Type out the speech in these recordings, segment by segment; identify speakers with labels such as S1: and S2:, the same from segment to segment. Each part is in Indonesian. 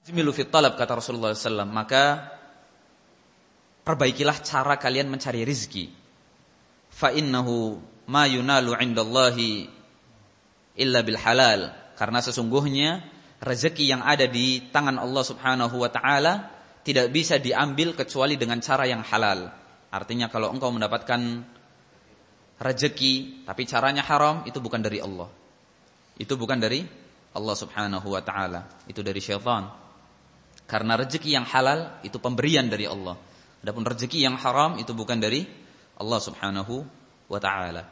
S1: Jmilu fit talab, kata Rasulullah SAW, maka perbaikilah cara kalian mencari rizki. Fa innahu ma yunalu 'indallahi illa bil halal, karena sesungguhnya rezeki yang ada di tangan Allah Subhanahu wa taala tidak bisa diambil kecuali dengan cara yang halal. Artinya kalau engkau mendapatkan rezeki tapi caranya haram, itu bukan dari Allah. Itu bukan dari Allah Subhanahu wa taala, itu dari syaitan. Karena rezeki yang halal itu pemberian dari Allah. Adapun rezeki yang haram itu bukan dari Allah Subhanahu wa taala.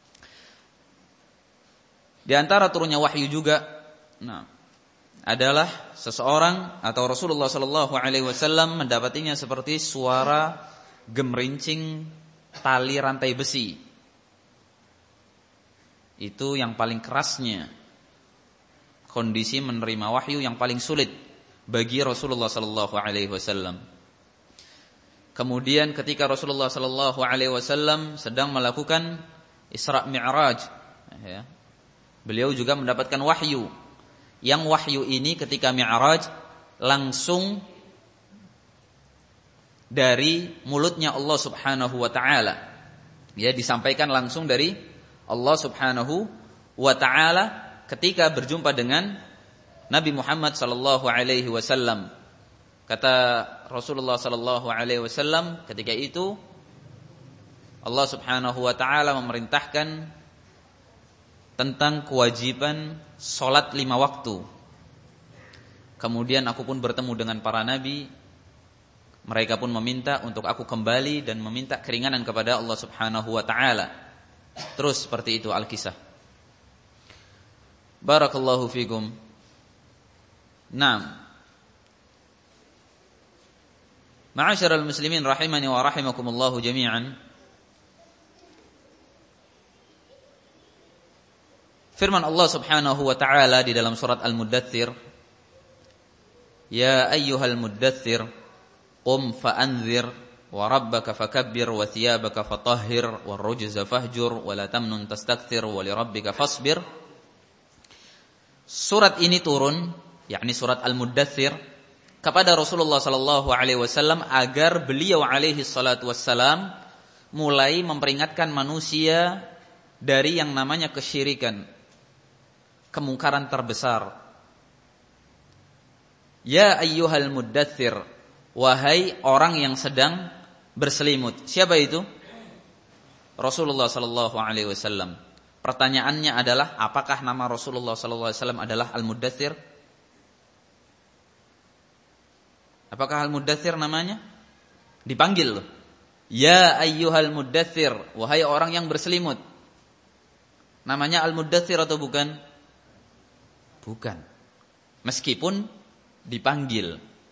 S1: Di antara turunnya wahyu juga adalah seseorang atau Rasulullah sallallahu alaihi wasallam mendapatinya seperti suara gemerincing tali rantai besi. Itu yang paling kerasnya kondisi menerima wahyu yang paling sulit bagi Rasulullah sallallahu alaihi wasallam. Kemudian ketika Rasulullah sallallahu alaihi wasallam sedang melakukan Isra Mi'raj, beliau juga mendapatkan wahyu. Yang wahyu ini ketika Mi'raj langsung dari mulutnya Allah Subhanahu wa taala. Ya, disampaikan langsung dari Allah Subhanahu wa taala ketika berjumpa dengan Nabi Muhammad sallallahu alaihi wasallam. Kata Rasulullah sallallahu alaihi wasallam, ketika itu Allah Subhanahu wa taala memerintahkan tentang kewajiban salat 5 waktu. Kemudian aku pun bertemu dengan para nabi. Mereka pun meminta untuk aku kembali dan meminta keringanan kepada Allah Subhanahu wa taala. Terus seperti itu al-kisah. Barakallahu fikum. Naam. Ma'asyiral muslimin rahimani wa rahimakumullah jami'an. Firman Allah Subhanahu wa taala di dalam surat Al-Muddatsir, "Ya ayyuhal muddatsir, qum fa'anzir wa rabbaka fakabbir wa thiyabaka fatahhir war rujza fahjur wa la tamnun tastakthir wa li rabbika fasbir." Surat ini turun, yakni surat Al-Muddatsir, kepada Rasulullah sallallahu alaihi wasallam agar beliau alaihi salatu wassalam mulai memperingatkan manusia dari yang namanya kesyirikan, kemungkaran terbesar. Ya ayyuhal muddatsir, wahai orang yang sedang berselimut. Siapa itu? Rasulullah sallallahu alaihi wasallam. Pertanyaannya adalah, apakah nama Rasulullah sallallahu alaihi wasallam adalah Al-Muddatsir? Apakah Al-Muddatsir namanya? Dipanggil loh. Ya ayyuhal muddatsir, wahai orang yang berselimut. Namanya Al-Muddatsir atau bukan? Bukan. Meskipun dipanggil.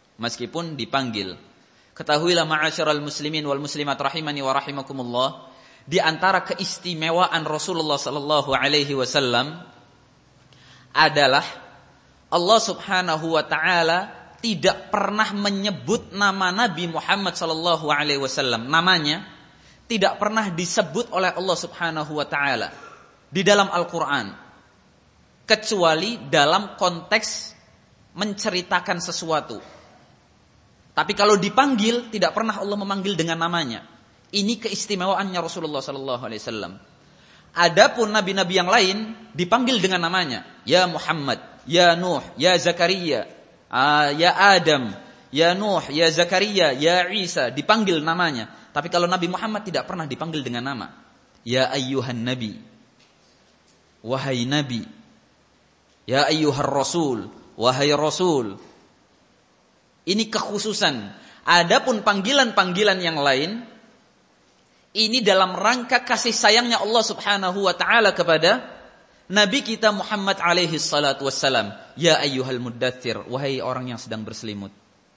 S1: Ketahuilah ma'asyiral muslimin wal muslimat rahimani wa rahimakumullah, di antara keistimewaan Rasulullah sallallahu alaihi wasallam adalah Allah Subhanahu wa taala tidak pernah menyebut nama Nabi Muhammad sallallahu alaihi wasallam. Namanya tidak pernah disebut oleh Allah Subhanahu wa taala di dalam Al-Qur'an, kecuali dalam konteks menceritakan sesuatu. Tapi kalau dipanggil, tidak pernah Allah memanggil dengan namanya. Ini keistimewaannya Rasulullah sallallahu alaihi wasallam. Adapun nabi-nabi yang lain dipanggil dengan namanya. Ya Muhammad, ya Nuh, ya Zakaria, ya Adam, ya Nuh, ya Zakaria, ya Isa, dipanggil namanya. Tapi kalau Nabi Muhammad tidak pernah dipanggil dengan nama. Ya ayyuhan nabi, wahai nabi. Ya ayyuhar rasul, wahai rasul. Ini kekhususan. Adapun panggilan-panggilan yang lain, ini dalam rangka kasih sayangnya Allah Subhanahu wa taala kepada Nabi kita Muhammad alaihi salatu wassalam. Ya ayyuhal muddatsir, wahai orang yang sedang berselimut.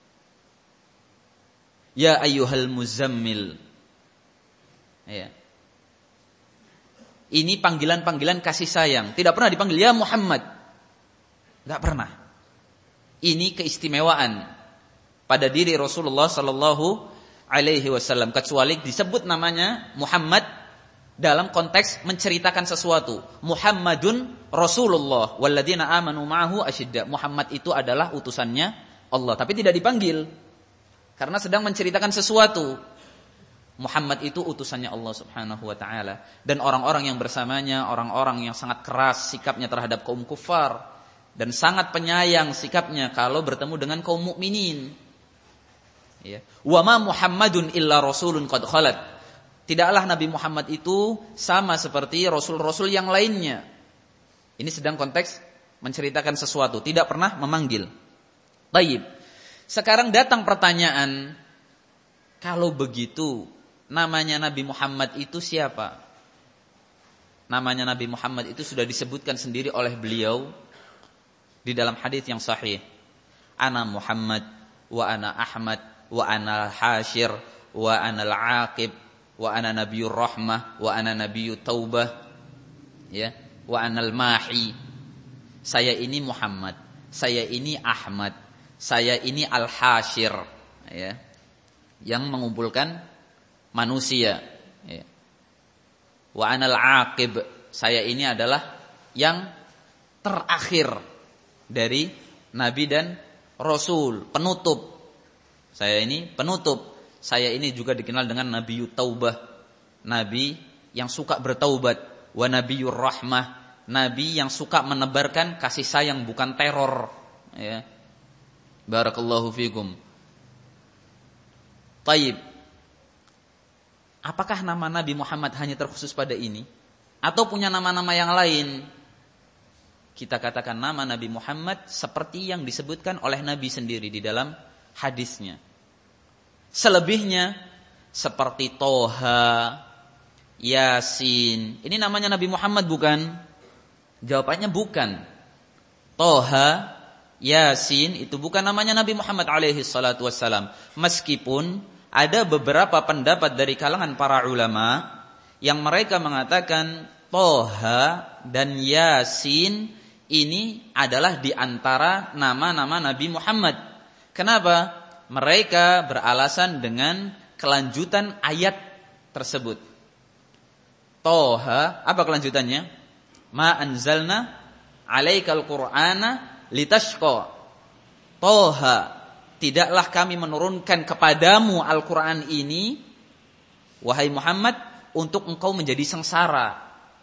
S1: Ya ayyuhal muzammil. Ya. Ini panggilan-panggilan kasih sayang. Tidak pernah dipanggil ya Muhammad. Enggak pernah. Ini keistimewaan pada diri Rasulullah sallallahu alaihi wasallam, kecuali disebut namanya Muhammad dalam konteks menceritakan sesuatu. Muhammadun Rasulullah walladzina amanu ma'ahu asyidda. Muhammad itu adalah utusannya Allah, tapi tidak dipanggil karena sedang menceritakan sesuatu. Muhammad itu utusannya Allah Subhanahu wa taala, dan orang-orang yang bersamanya orang-orang yang sangat keras sikapnya terhadap kaum kufar dan sangat penyayang sikapnya kalau bertemu dengan kaum mukminin. Ya. Wa ma Muhammadun illa rasulun qad khalat. Tidaklah Nabi Muhammad itu sama seperti rasul-rasul yang lainnya. Ini sedang konteks menceritakan sesuatu, tidak pernah memanggil. Baik. Sekarang datang pertanyaan, kalau begitu namanya Nabi Muhammad itu siapa? Namanya Nabi Muhammad itu sudah disebutkan sendiri oleh beliau di dalam hadis yang sahih. Ana Muhammad wa ana Ahmad wa ana al-Hashir wa ana al-Aqib wa ana Nabiyur Rahmah wa ana Nabiyut Taubah, ya, wa ana al-Mahi. Saya ini Muhammad, saya ini Ahmad, saya ini al-Hashir, ya, yang mengumpulkan manusia, ya. Wa anal aqib, saya ini adalah yang terakhir dari nabi dan rasul, penutup. Saya ini penutup. Saya ini juga dikenal dengan Nabiyut Taubah, nabi yang suka bertaubat. Wa Nabiyur Rahmah, nabi yang suka menebarkan kasih sayang bukan teror, ya. Barakallahu fikum. Taib. Apakah nama Nabi Muhammad hanya terkhusus pada ini? Atau punya nama-nama yang lain? Kita katakan nama Nabi Muhammad seperti yang disebutkan oleh Nabi sendiri di dalam hadisnya. Selebihnya seperti Toha, Yasin. Ini namanya Nabi Muhammad bukan? Jawabannya bukan. Toha, Yasin itu bukan namanya Nabi Muhammad alaihi salatu wassalam. Meskipun ada beberapa pendapat dari kalangan para ulama yang mereka mengatakan Toha dan Yasin ini adalah di antara nama-nama Nabi Muhammad. Kenapa? Mereka beralasan dengan kelanjutan ayat tersebut. Toha, apa kelanjutannya? Ma anzalna alaikal qur'ana litashqa. Toha, tidaklah kami menurunkan kepadamu Al-Quran ini, wahai Muhammad, untuk engkau menjadi sengsara.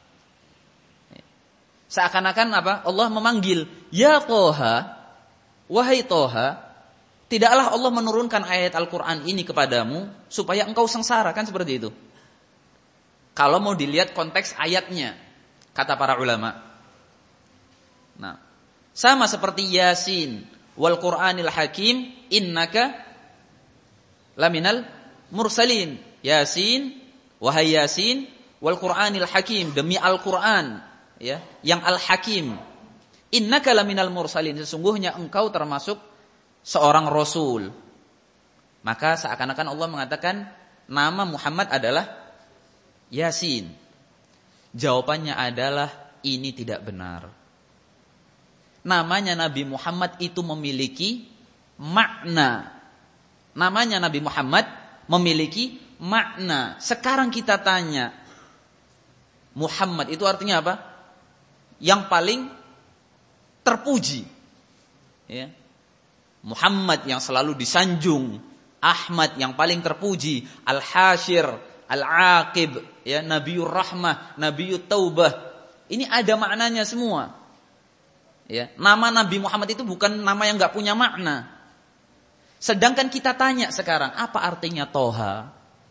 S1: Seakan-akan apa? Allah memanggil, ya Toha, wahai Toha, tidaklah Allah menurunkan ayat Al-Quran ini kepadamu supaya engkau sengsara, kan seperti itu. Kalau mau dilihat konteks ayatnya, kata para ulama. Nah, sama seperti Yasin wal Qur'anil Hakim, innaka laminal mursalin. Yasin, wahai Yasin, wal Qur'anil Hakim, demi Al-Qur'an, ya, yang Al-Hakim. Innaka laminal mursalin, sesungguhnya engkau termasuk seorang rasul. Maka seakan-akan Allah mengatakan nama Muhammad adalah Yasin. Jawabannya adalah ini tidak benar. Namanya Nabi Muhammad itu memiliki makna. Namanya Nabi Muhammad memiliki makna. Sekarang kita tanya, Muhammad itu artinya apa? Yang paling terpuji, ya. Muhammad yang selalu disanjung, Ahmad yang paling terpuji, Al-Hashir, Al-Aqib, ya, Nabiyur Rahmah, Nabiyut Taubah. Ini ada maknanya semua. Ya, nama Nabi Muhammad itu bukan nama yang enggak punya makna. Sedangkan kita tanya sekarang, apa artinya Toha?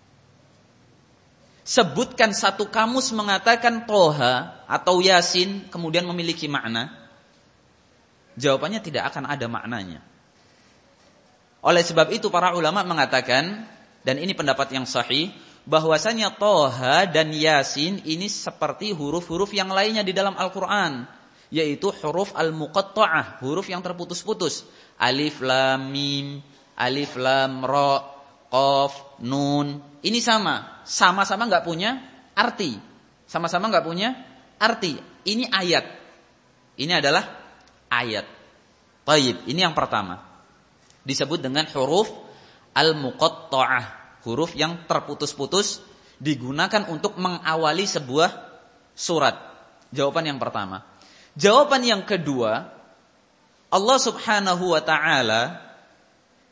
S1: Sebutkan satu kamus mengatakan Toha atau Yasin kemudian memiliki makna. Jawabannya tidak akan ada maknanya. Oleh sebab itu para ulama mengatakan, dan ini pendapat yang sahih, bahwasanya Toha dan Yasin ini seperti huruf-huruf yang lainnya di dalam Al-Quran, yaitu huruf al-muqatta'ah, huruf yang terputus-putus. Alif lam mim, alif lam ra, qaf, nun. Ini sama-sama enggak punya arti. Sama-sama enggak punya arti. Ini ayat. Ini adalah ayat. Baik, ini yang pertama. Disebut dengan huruf al-muqatta'ah, huruf yang terputus-putus digunakan untuk mengawali sebuah surat. Jawaban yang pertama. Jawaban yang kedua, Allah Subhanahu wa ta'ala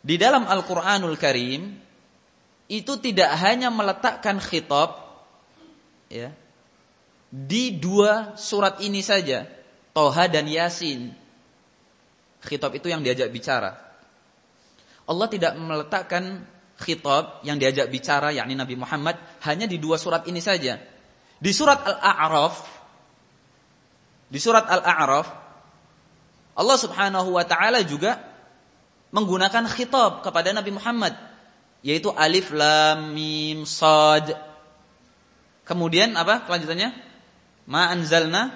S1: Di dalam Al-Qur'anul Karim itu tidak hanya meletakkan khitab ya, di dua surat ini saja, Toha dan Yasin. Khitab itu yang diajak bicara. Allah tidak meletakkan khitab yang diajak bicara, yakni Nabi Muhammad, hanya di dua surat ini saja. Di surat Al-A'raf, Allah Subhanahu wa taala juga menggunakan khitab kepada Nabi Muhammad, yaitu alif lam mim shad. Kemudian apa kelanjutannya? Ma anzalna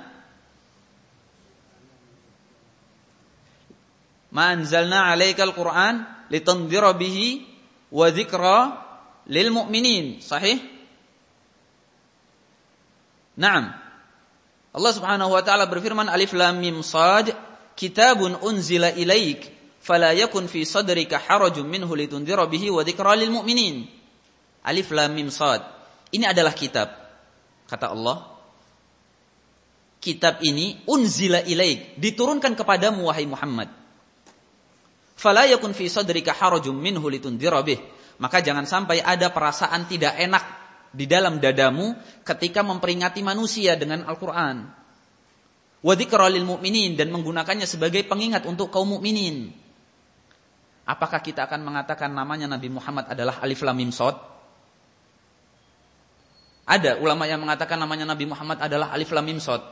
S1: alaikal Qur'an litundhira bihi wa dzikra lil mu'minin. Sahih? Naam. Allah Subhanahu wa taala berfirman, alif lam mim shad kitabun unzila ilaik fala yakun fi sadrika harajun minhu litundhira bihi wa dzikra lil mu'minin. Alif lam mim shad. Ini adalah kitab. Kata Allah, kitab ini unzila ilaik, diturunkan kepadamu wahai Muhammad. Fala yakun fi sadrika harajun minhu litundhira bih. Maka jangan sampai ada perasaan tidak enak di dalam dadamu ketika memperingati manusia dengan Al-Qur'an. Wa dzikra lil mu'minin, dan menggunakannya sebagai pengingat untuk kaum mukminin. Apakah kita akan mengatakan namanya Nabi Muhammad adalah alif lam mim shad? Ada ulama yang mengatakan namanya Nabi Muhammad adalah alif lam mim shad.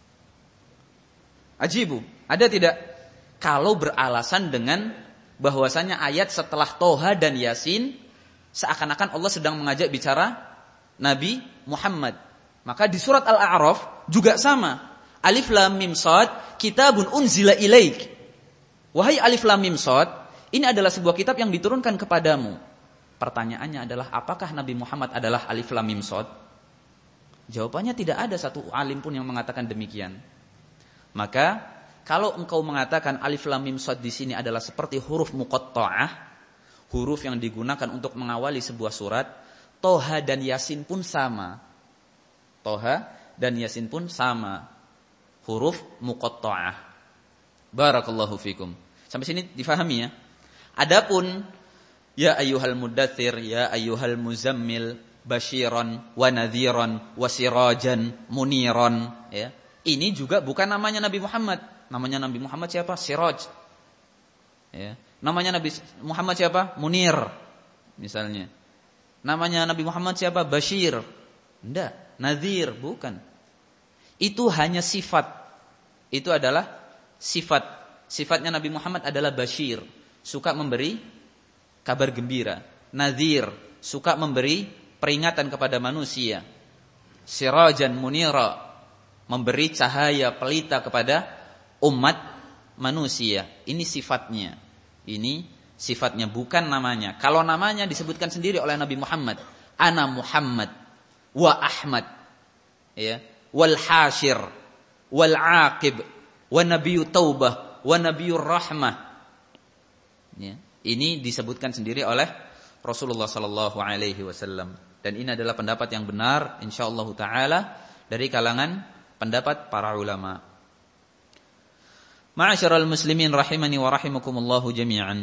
S1: Ajibu, ada tidak? Kalau beralasan dengan bahwasanya ayat setelah Toha dan Yasin seakan-akan Allah sedang mengajak bicara Nabi Muhammad. Maka di surat Al-A'raf juga sama. Alif lam mim shad kitabun unzila ilaik. Wahai alif lam mim shad, ini adalah sebuah kitab yang diturunkan kepadamu. Pertanyaannya adalah, apakah Nabi Muhammad adalah alif lam mim shad? Jawabannya tidak ada satu alim pun yang mengatakan demikian. Maka kalau engkau mengatakan alif lam mim shad di sini adalah seperti huruf muqatta'ah, huruf yang digunakan untuk mengawali sebuah surat, Toha dan Yasin pun sama. Toha dan Yasin pun sama, huruf muqatta'ah. Barakallahu fikum. Sampai sini difahami ya. Adapun ya ayyuhal muddatsir, ya ayyuhal muzammil, basyiran wa nadhiran wa sirajan muniran, ya. Ini juga bukan namanya Nabi Muhammad. Namanya Nabi Muhammad siapa? Siraj. Ya. Namanya Nabi Muhammad siapa? Munir, misalnya. Namanya Nabi Muhammad siapa? Bashir. Enggak, Nadhir, bukan. Itu hanya sifat. Itu adalah sifat. Sifatnya Nabi Muhammad adalah Bashir, suka memberi kabar gembira. Nadhir, suka memberi peringatan kepada manusia. Sirajan munira, memberi cahaya pelita kepada umat manusia. Ini sifatnya. Ini sifatnya, bukan namanya. Kalau namanya disebutkan sendiri oleh Nabi Muhammad, ana Muhammad wa Ahmad, ya, wal hashir wal aqib wa nabiyyu taubah wa nabiyyur rahmah, ya. Ini disebutkan sendiri oleh Rasulullah sallallahu alaihi wasallam, dan ini adalah pendapat yang benar insyaallah taala dari kalangan pendapat para ulama. Ma'asyiral muslimin rahimani wa rahimakumullah jami'an.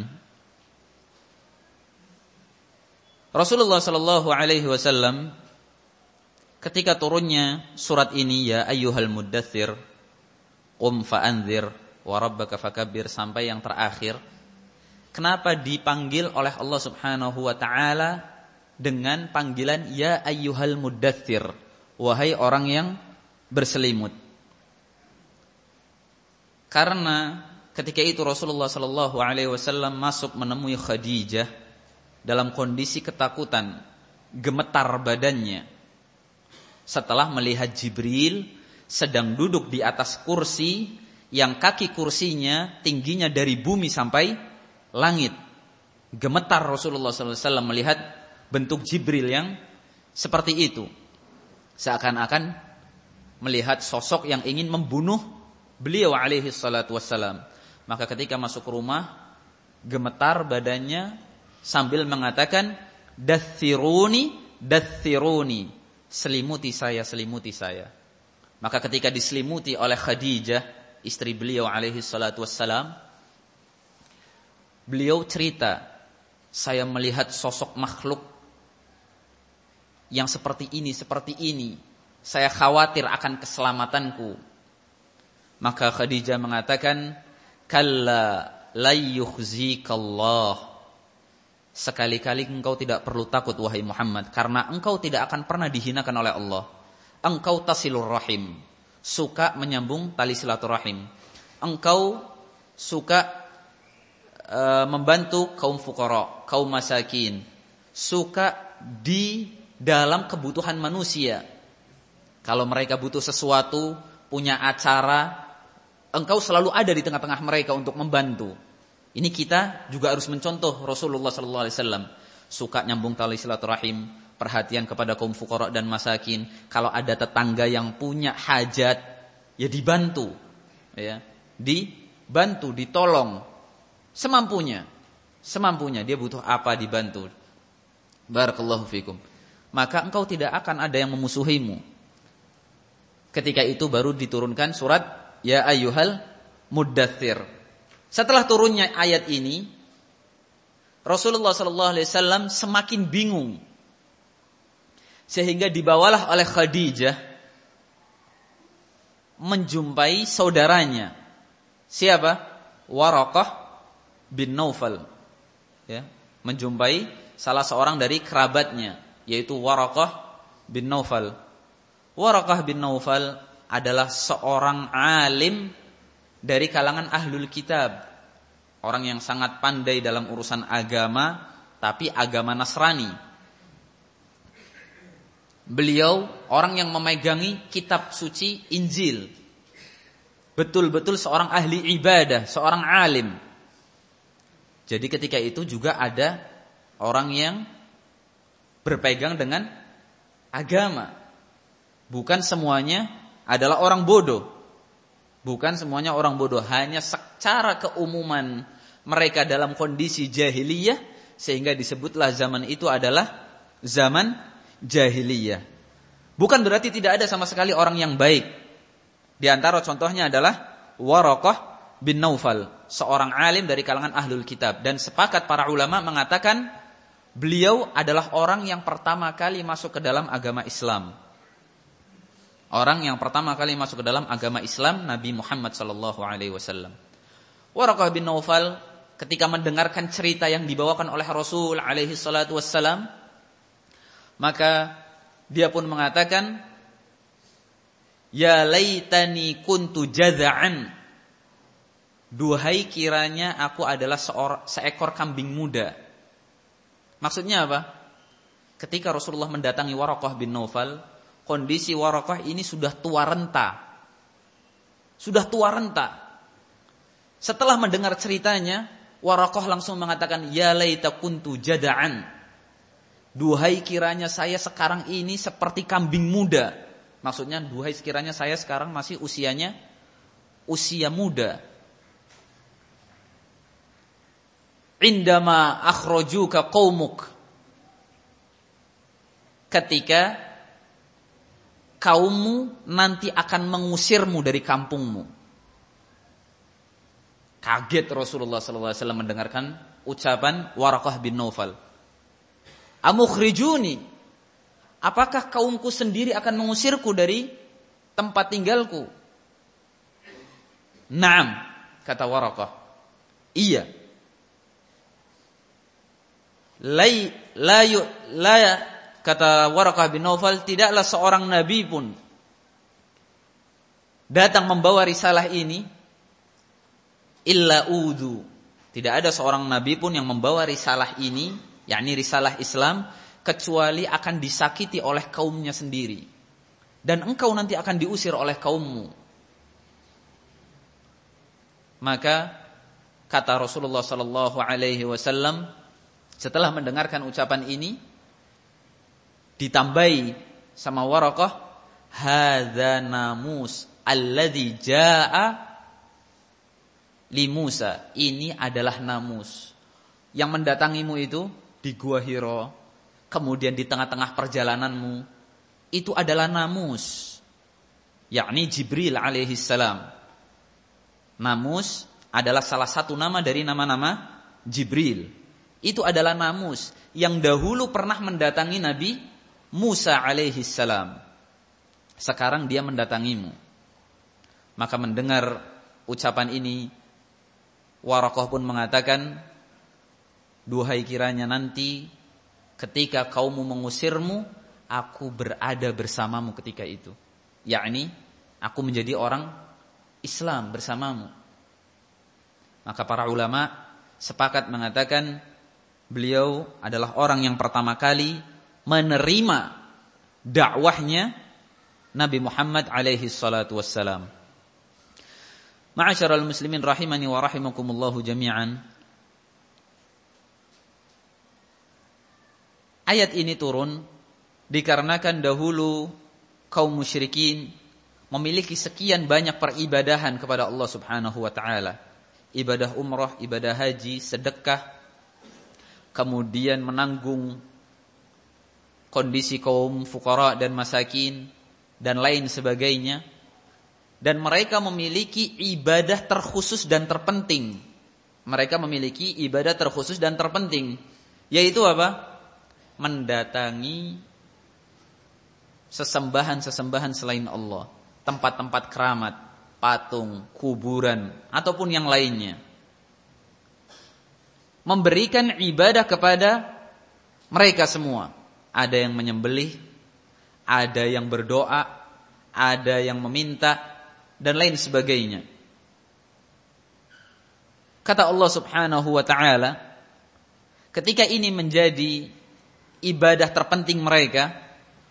S1: Rasulullah sallallahu alaihi wasallam ketika turunnya surat ini, ya ayyuhal muddatsir qum fa'anzir wa rabbaka fakabbir, sampai yang terakhir, kenapa dipanggil oleh Allah Subhanahu wa taala dengan panggilan ya ayyuhal muddatsir, wahai orang yang berselimut? Karena ketika itu Rasulullah sallallahu alaihi wasallam masuk menemui Khadijah dalam kondisi ketakutan, gemetar badannya setelah melihat Jibril sedang duduk di atas kursi yang kaki kursinya tingginya dari bumi sampai langit. Gemetar Rasulullah sallallahu alaihi wasallam melihat bentuk Jibril yang seperti itu, seakan-akan melihat sosok yang ingin membunuh beliau alaihi salatu wassalam. Maka ketika masuk rumah, gemetar badannya sambil mengatakan dathiruni dathiruni, selimuti saya, selimuti saya. Maka ketika diselimuti oleh Khadijah, istri beliau alaihi salatu wassalam, beliau cerita saya melihat sosok makhluk yang seperti ini. Saya khawatir akan keselamatanku. Maka Khadijah mengatakan, kalla la yukhzikallah. Sekali-kali engkau tidak perlu takut wahai Muhammad, karena engkau tidak akan pernah dihinakan oleh Allah. Engkau tasilur rahim, suka menyambung tali silaturahim. Engkau suka membantu kaum fuqara, kaum masakin, suka di dalam kebutuhan manusia. Kalau mereka butuh sesuatu, punya acara, engkau selalu ada di tengah-tengah mereka untuk membantu. Ini kita juga harus mencontoh Rasulullah SAW. Suka nyambung tali silaturahim, perhatian kepada kaum fuqara dan masakin. Kalau ada tetangga yang punya hajat, ya dibantu, ya, dibantu, ditolong semampunya. Dia butuh apa dibantu. Barakallahu fikum. Maka engkau tidak akan ada yang memusuhimu. Ketika itu baru diturunkan surat Ya ayyuhal muddathir. Setelah turunnya ayat ini, Rasulullah SAW semakin bingung, sehingga dibawalah oleh Khadijah menjumpai saudaranya. Siapa? Waraqah bin Naufal. Ya, menjumpai salah seorang dari kerabatnya, yaitu Waraqah bin Naufal. Waraqah bin Naufal adalah seorang alim dari kalangan ahlul kitab. Orang yang sangat pandai dalam urusan agama, tapi agama Nasrani. Beliau orang yang memegangi kitab suci Injil. Betul-betul seorang ahli ibadah, seorang alim. Jadi ketika itu juga ada orang yang berpegang dengan agama. Bukan semuanya adalah orang bodoh. Hanya secara keumuman mereka dalam kondisi jahiliyah, sehingga disebutlah zaman itu adalah zaman jahiliyah. Bukan berarti tidak ada sama sekali orang yang baik. Di antara contohnya adalah Waraqah bin Naufal, seorang alim dari kalangan ahlul kitab. Dan sepakat para ulama mengatakan beliau adalah orang yang pertama kali masuk ke dalam agama Islam. Orang yang pertama kali masuk ke dalam agama Islam, Nabi Muhammad SAW. Waraqah bin Naufal ketika mendengarkan cerita yang dibawakan oleh Rasul SAW, maka dia pun mengatakan, ya laitani kuntu jaza'an. Duhai kiranya aku adalah seekor kambing muda. Maksudnya apa? Ketika Rasulullah mendatangi Waraqah bin Naufal, kondisi Waraqah ini sudah tua renta. Setelah mendengar ceritanya, Waraqah langsung mengatakan, ya laita kuntu jada'an. Duhai kiranya saya sekarang ini seperti kambing muda. Maksudnya duhai sekiranya saya sekarang masih usia muda. Indama akhrajuka qaumuk. Ketika kaummu nanti akan mengusirmu dari kampungmu. Kaget Rasulullah SAW mendengarkan ucapan Waraqah bin Naufal. Amukhrijuni, apakah kaumku sendiri akan mengusirku dari tempat tinggalku? Naam, kata Waraqah. Iya. Kata Waraqah bin Naufal, tidaklah seorang nabi pun datang membawa risalah ini illa udu. Tidak ada seorang nabi pun yang membawa risalah ini, yakni risalah Islam, kecuali akan disakiti oleh kaumnya sendiri. Dan engkau nanti akan diusir oleh kaummu. Maka kata Rasulullah SAW, setelah mendengarkan ucapan ini, ditambahi sama Waraqah, hadza namus alladzi jaa li Musa. Ini adalah namus yang mendatangimu itu di Gua Hira, kemudian di tengah-tengah perjalananmu, itu adalah namus, yakni Jibril alaihi salam. Namus adalah salah satu nama dari nama-nama Jibril. Itu adalah namus yang dahulu pernah mendatangi Nabi Musa alaihi salam. Sekarang dia mendatangimu. Maka mendengar ucapan ini, Waraqah pun mengatakan, duhai kiranya nanti ketika kaummu mengusirmu, aku berada bersamamu ketika itu. Yakni, aku menjadi orang Islam bersamamu. Maka para ulama sepakat mengatakan, beliau adalah orang yang pertama kali menerima dakwahnya Nabi Muhammad alaihi salatu wassalam. Ma'asyiral muslimin rahimani wa rahimakumullahu jami'an. Ayat ini turun dikarenakan dahulu kaum musyrikin memiliki sekian banyak peribadahan kepada Allah Subhanahu wa taala. Ibadah umrah, ibadah haji, sedekah, kemudian menanggung kondisi kaum fuqara dan masakin dan lain sebagainya. Dan mereka memiliki ibadah terkhusus dan terpenting. Mereka memiliki ibadah terkhusus dan terpenting, yaitu apa? Mendatangi sesembahan-sesembahan selain Allah, tempat-tempat keramat, patung, kuburan, ataupun yang lainnya. Memberikan ibadah kepada mereka semua. Ada yang menyembelih, ada yang berdoa, ada yang meminta, dan lain sebagainya. Kata Allah Subhanahu wa ta'ala, ketika ini menjadi ibadah terpenting mereka,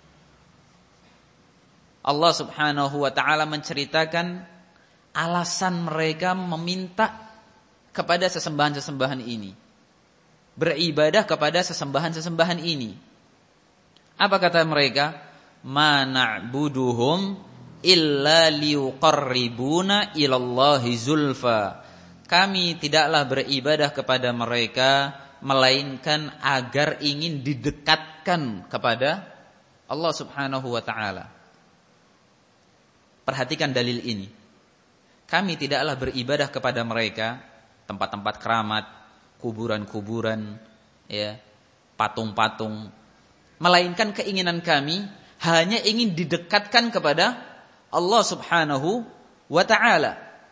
S1: Allah Subhanahu wa ta'ala menceritakan alasan mereka meminta kepada sesembahan-sesembahan ini, beribadah kepada sesembahan-sesembahan ini. Apa kata mereka? Ma na'buduhum illa liuqarribuna ilallahi zulfa. Kami tidaklah beribadah kepada mereka melainkan agar ingin didekatkan kepada Allah Subhanahu wa ta'ala. Perhatikan dalil ini. Kami tidaklah beribadah kepada mereka, tempat-tempat keramat, kuburan-kuburan, ya, patung-patung, melainkan keinginan kami hanya ingin didekatkan kepada Allah Subhanahu wa ta'ala.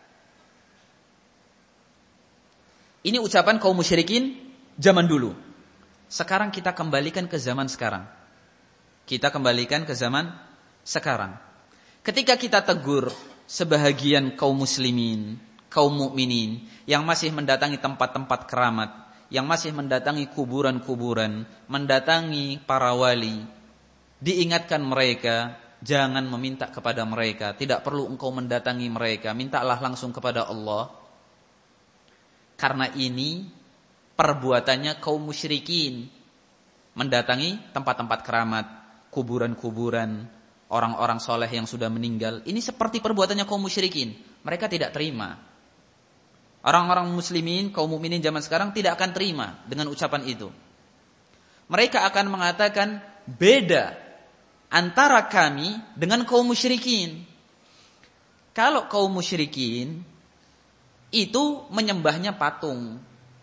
S1: Ini ucapan kaum musyrikin zaman dulu. Sekarang kita kembalikan ke zaman sekarang. Kita kembalikan ke zaman sekarang. Ketika kita tegur sebahagian kaum muslimin, kaum mukminin yang masih mendatangi tempat-tempat keramat, yang masih mendatangi kuburan-kuburan, mendatangi para wali, diingatkan mereka, jangan meminta kepada mereka, tidak perlu engkau mendatangi mereka, mintalah langsung kepada Allah. Karena ini perbuatannya kaum musyrikin, mendatangi tempat-tempat keramat, kuburan-kuburan, orang-orang soleh yang sudah meninggal. Ini seperti perbuatannya kaum musyrikin. Mereka tidak terima. Orang-orang muslimin, kaum mukminin zaman sekarang tidak akan terima dengan ucapan itu. Mereka akan mengatakan beda antara kami dengan kaum musyrikin. Kalau kaum musyrikin itu menyembahnya patung,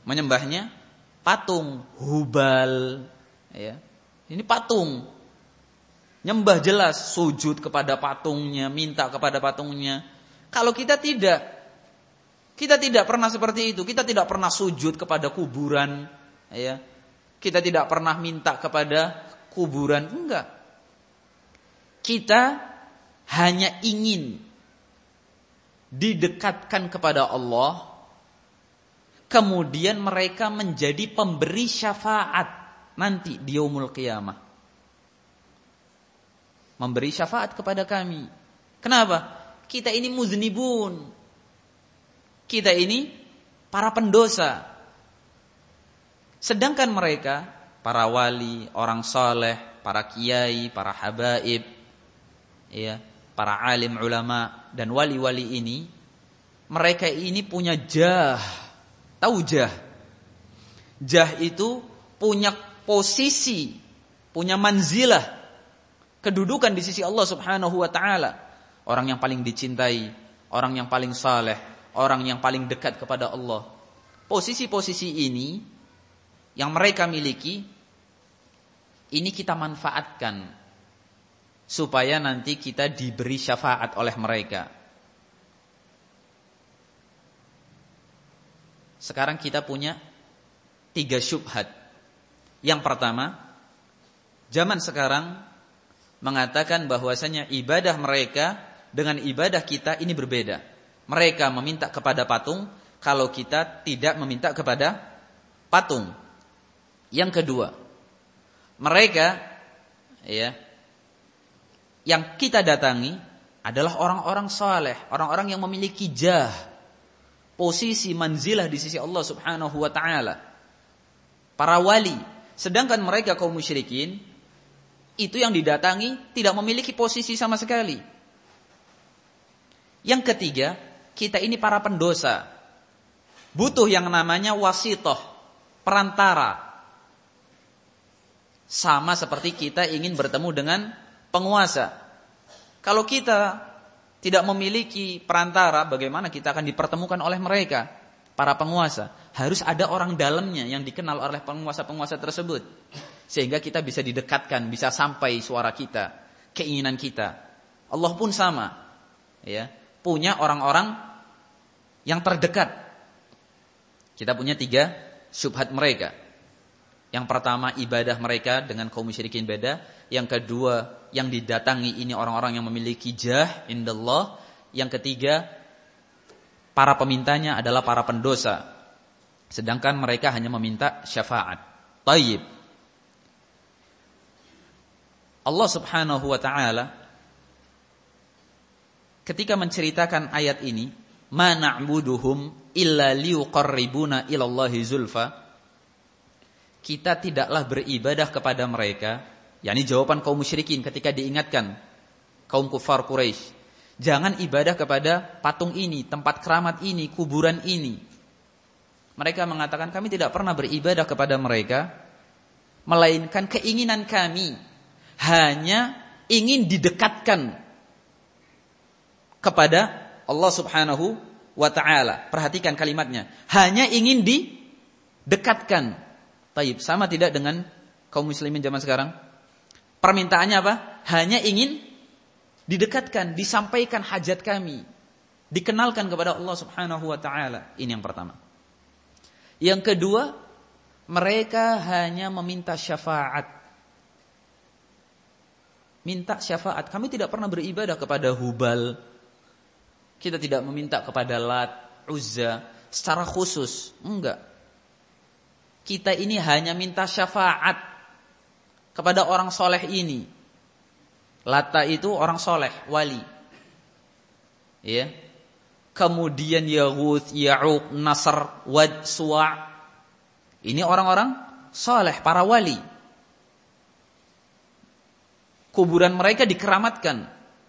S1: Hubal, ya. Ini patung. Nyembah jelas, sujud kepada patungnya, minta kepada patungnya. Kalau kita tidak pernah seperti itu. Kita tidak pernah sujud kepada kuburan, ya. Kita tidak pernah minta kepada kuburan, enggak. Kita hanya ingin didekatkan kepada Allah, kemudian mereka menjadi pemberi syafaat nanti di yaumul qiyamah. Memberi syafaat kepada kami. Kenapa? Kita ini muznibun. Kita ini para pendosa. Sedangkan mereka, para wali, orang saleh, para kiai, para habaib, ya, para alim ulama dan wali-wali ini, mereka ini punya jah. Tahu jah? Jah itu punya posisi, punya manzilah, kedudukan di sisi Allah Subhanahu wa ta'ala. Orang yang paling dicintai, orang yang paling saleh, orang yang paling dekat kepada Allah. Posisi-posisi ini yang mereka miliki, ini kita manfaatkan supaya nanti kita diberi syafaat oleh mereka. Sekarang kita punya 3 syubhat. Yang pertama, zaman sekarang mengatakan bahwasanya ibadah mereka dengan ibadah kita ini berbeda. Mereka meminta kepada patung, kalau kita tidak meminta kepada patung. Yang kedua, mereka yang kita datangi adalah orang-orang saleh, orang-orang yang memiliki jah, posisi manzilah di sisi Allah Subhanahu wa taala. Para wali, sedangkan mereka kaum musyrikin itu yang didatangi tidak memiliki posisi sama sekali. Yang ketiga, kita ini para pendosa, butuh yang namanya wasithah, perantara. Sama seperti kita ingin bertemu dengan penguasa. Kalau kita tidak memiliki perantara, bagaimana kita akan dipertemukan oleh mereka, para penguasa? Harus ada orang dalamnya yang dikenal oleh penguasa-penguasa tersebut, sehingga kita bisa didekatkan, bisa sampai suara kita, keinginan kita. Allah pun sama, punya orang-orang yang terdekat. Kita punya 3 syubhat mereka. Yang pertama, ibadah mereka dengan kaum musyrikin beda. Yang kedua, yang didatangi ini orang-orang yang memiliki jah indallah. Yang ketiga, para pemintanya adalah para pendosa, sedangkan mereka hanya meminta syafaat. Tayyib. Allah Subhanahu wa taala ketika menceritakan ayat ini, ma na'buduhum illa liqarribuna ilallahi zulfa, kita tidaklah beribadah kepada mereka, yakni jawaban kaum musyrikin ketika diingatkan kaum kufar Quraisy, jangan ibadah kepada patung ini, tempat keramat ini, kuburan ini. Mereka mengatakan, kami tidak pernah beribadah kepada mereka, melainkan keinginan kami hanya ingin didekatkan kepada Allah Subhanahu wa ta'ala. Perhatikan kalimatnya, hanya ingin didekatkan. Taib, sama tidak dengan kaum muslimin zaman sekarang? Permintaannya apa? Hanya ingin didekatkan, disampaikan hajat kami, dikenalkan kepada Allah Subhanahu wa ta'ala. Ini yang pertama. Yang kedua, mereka hanya meminta syafaat. Minta syafaat. Kami tidak pernah beribadah kepada Hubal. Kita tidak meminta kepada Lat, Uzza secara khusus. Enggak. Kita ini hanya minta syafaat kepada orang soleh ini. Lata itu orang soleh, wali. Kemudian Yaghuth, Ya'uq, Nasr, Wad, Suwa'. Ini orang-orang soleh, para wali. Kuburan mereka dikeramatkan.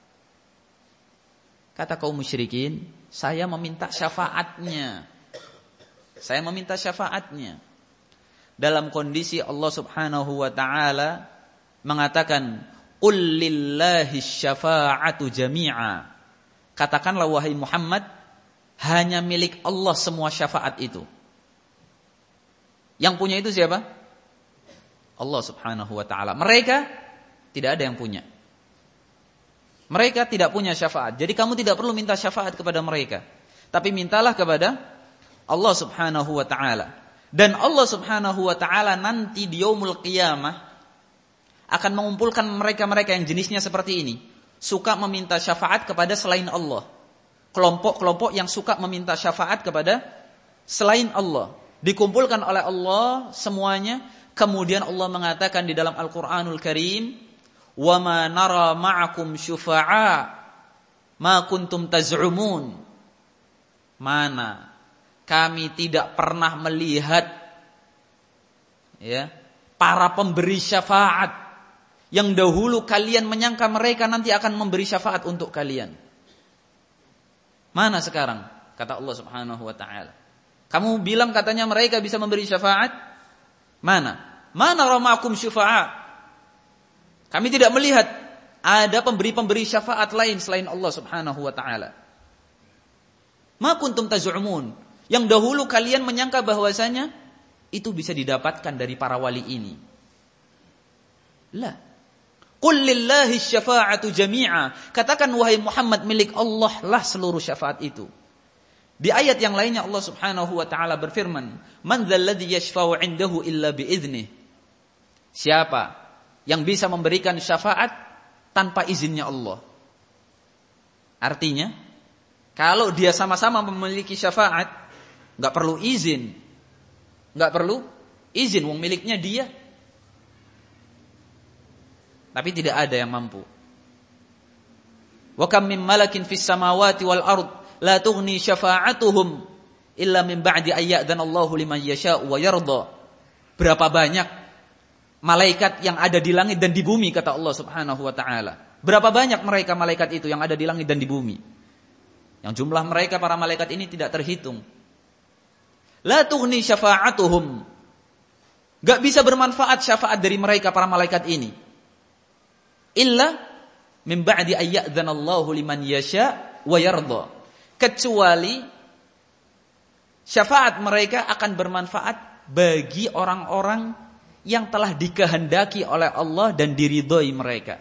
S1: Kata kaum musyrikin, saya meminta syafaatnya. Saya meminta syafaatnya. Dalam kondisi Allah Subhanahu wa ta'ala mengatakan, qul lillahi syafa'atu jami'a. Katakanlah wahai Muhammad, hanya milik Allah semua syafaat itu. Yang punya itu siapa? Allah Subhanahu wa ta'ala. Mereka tidak ada yang punya. Mereka tidak punya syafaat. Jadi kamu tidak perlu minta syafaat kepada mereka, tapi mintalah kepada Allah Subhanahu wa ta'ala. Dan Allah Subhanahu wa ta'ala nanti di yaumul qiyamah akan mengumpulkan mereka-mereka yang jenisnya seperti ini, suka meminta syafaat kepada selain Allah. Kelompok-kelompok yang suka meminta syafaat kepada selain Allah, dikumpulkan oleh Allah semuanya. Kemudian Allah mengatakan di dalam Al-Qur'anul Karim, "Wa ma nara ma'akum syufa'a ma kuntum taz'umun." Mana kami tidak pernah melihat para pemberi syafaat yang dahulu kalian menyangka mereka nanti akan memberi syafaat untuk kalian. Mana sekarang? Kata Allah Subhanahu wa ta'ala. Kamu bilang katanya mereka bisa memberi syafaat? Mana? Mana ramakum syufa'a? Kami tidak melihat ada pemberi-pemberi syafaat lain selain Allah Subhanahu wa ta'ala. Ma kuntum taz'umun. Yang dahulu kalian menyangka bahwasanya itu bisa didapatkan dari para wali ini. La. Qul lillahi syafa'atu jami'a. Katakan wahai Muhammad, milik Allah lah seluruh syafaat itu. Di ayat yang lainnya Allah Subhanahu wa taala berfirman, "Man dzalladzi yashfa'u 'indahu illa bi'idzni." Siapa yang bisa memberikan syafaat tanpa izinnya Allah? Artinya, kalau dia sama-sama memiliki syafaat, enggak perlu izin. Enggak perlu izin, wong miliknya dia. Tapi tidak ada yang mampu. Wa kam min malakin fis samawati wal ard la tughni syafa'atuhum illa min ba'di ay ya'dhanallahu liman yasha'u wa yarda. Berapa banyak malaikat yang ada di langit dan di bumi, kata Allah Subhanahu wa taala. Berapa banyak mereka malaikat itu yang ada di langit dan di bumi. Yang jumlah mereka para malaikat ini tidak terhitung. La tughni syafa'atuhum. Gak bisa bermanfaat syafaat dari mereka para malaikat ini. Illa min ba'di ay ya'dhanallahu liman yasha' wa yarda. Kecuali syafaat mereka akan bermanfaat bagi orang-orang yang telah dikehendaki oleh Allah dan diridhoi mereka.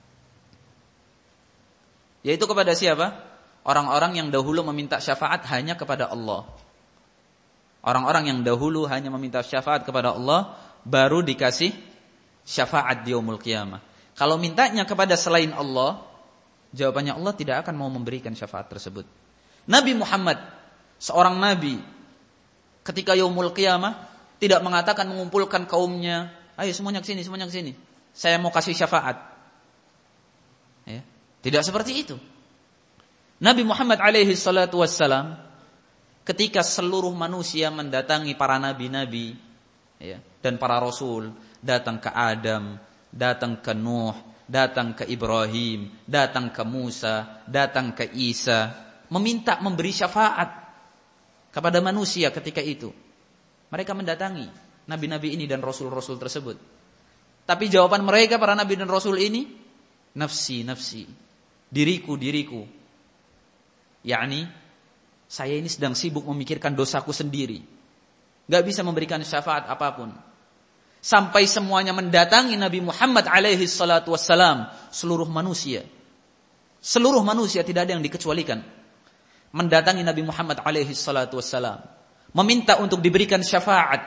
S1: Yaitu kepada siapa? Orang-orang yang dahulu meminta syafaat hanya kepada Allah. Orang-orang yang dahulu hanya meminta syafaat kepada Allah, baru dikasih syafaat di yaumul qiyamah. Kalau mintanya kepada selain Allah, jawabannya Allah tidak akan mau memberikan syafaat tersebut. Nabi Muhammad, seorang nabi, ketika yaumul qiyamah tidak mengatakan mengumpulkan kaumnya, ayo semuanya ke sini, semuanya ke sini. Saya mau kasih syafaat. Ya, tidak seperti itu. Nabi Muhammad alaihi salatu wassalam, ketika seluruh manusia mendatangi para nabi-nabi, ya, dan para rasul, datang ke Adam, datang ke Nuh, datang ke Ibrahim, datang ke Musa, datang ke Isa, meminta memberi syafaat kepada manusia ketika itu. Mereka mendatangi nabi-nabi ini dan rasul-rasul tersebut. Tapi jawaban mereka para nabi dan rasul ini, nafsi, nafsi, diriku, diriku. Yakni, saya ini sedang sibuk memikirkan dosaku sendiri. Gak bisa memberikan syafaat apapun. Sampai semuanya mendatangi Nabi Muhammad alaihi salatu wassalam. Seluruh manusia. Seluruh manusia, tidak ada yang dikecualikan. Mendatangi Nabi Muhammad alaihi salatu wassalam. Meminta untuk diberikan syafaat.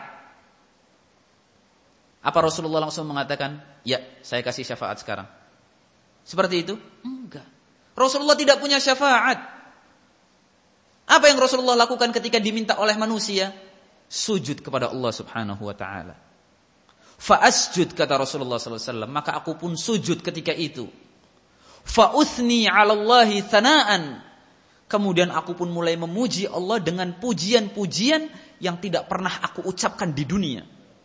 S1: Apa Rasulullah langsung mengatakan, ya, saya kasih syafaat sekarang? Seperti itu? Enggak. Rasulullah tidak punya syafaat. Apa yang Rasulullah lakukan ketika diminta oleh manusia? Sujud kepada Allah Subhanahu wa taala. Fa'asjud, kata Rasulullah sallallahu alaihi wasallam, maka aku pun sujud ketika itu. Fa'uthni 'ala Allahi thana'an. Kemudian aku pun mulai memuji Allah dengan pujian-pujian yang tidak pernah aku ucapkan di dunia.